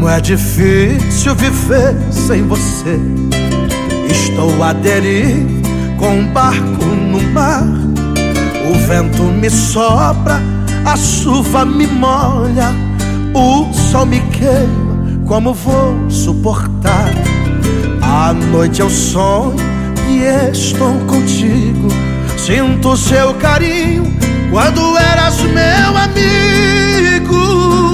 Como é difícil viver sem você. Estou à deriva com um barco no mar. O vento me sopra, a chuva me molha, o sol me queima, como vou suportar? À noite eu sonho e estou contigo. Sinto seu carinho quando eras meu amigo.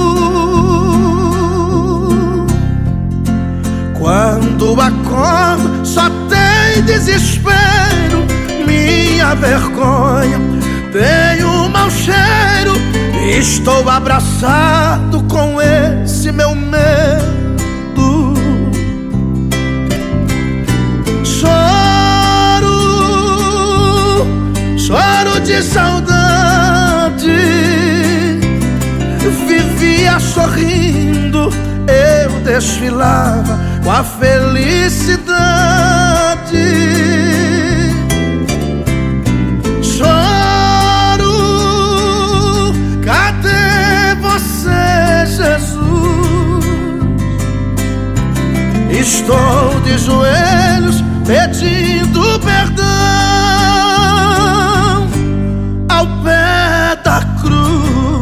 Quando acordo só tem desespero, minha vergonha tem um mau cheiro. Estou abraçado com esse meu medo. Choro de saudade. Vivia sorrindo, eu desfilava com a felicidade. Choro, cadê você, Jesus? Estou de joelhos pedindo perdão ao pé da cruz.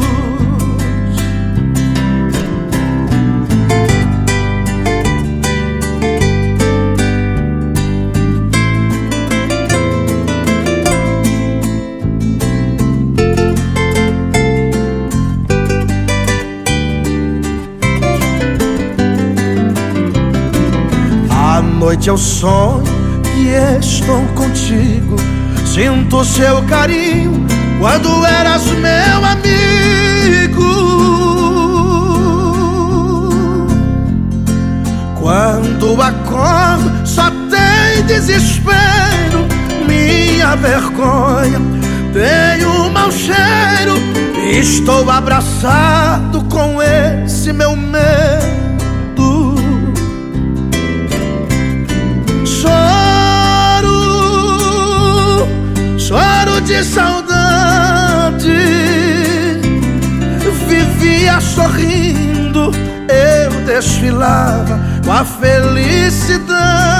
À noite eu sonho e estou contigo. Sinto seu carinho quando eras meu amigo. Quando acordo só tem desespero, minha vergonha tem um mau cheiro. Estou abraçado com esse meu medo. Choro de saudade. Vivia sorrindo, eu desfilava com a felicidade.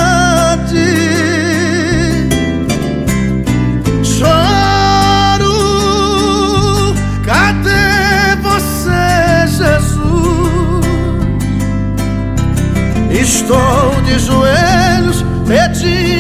Choro, cadê você, Jesus? Estou de joelhos pedindo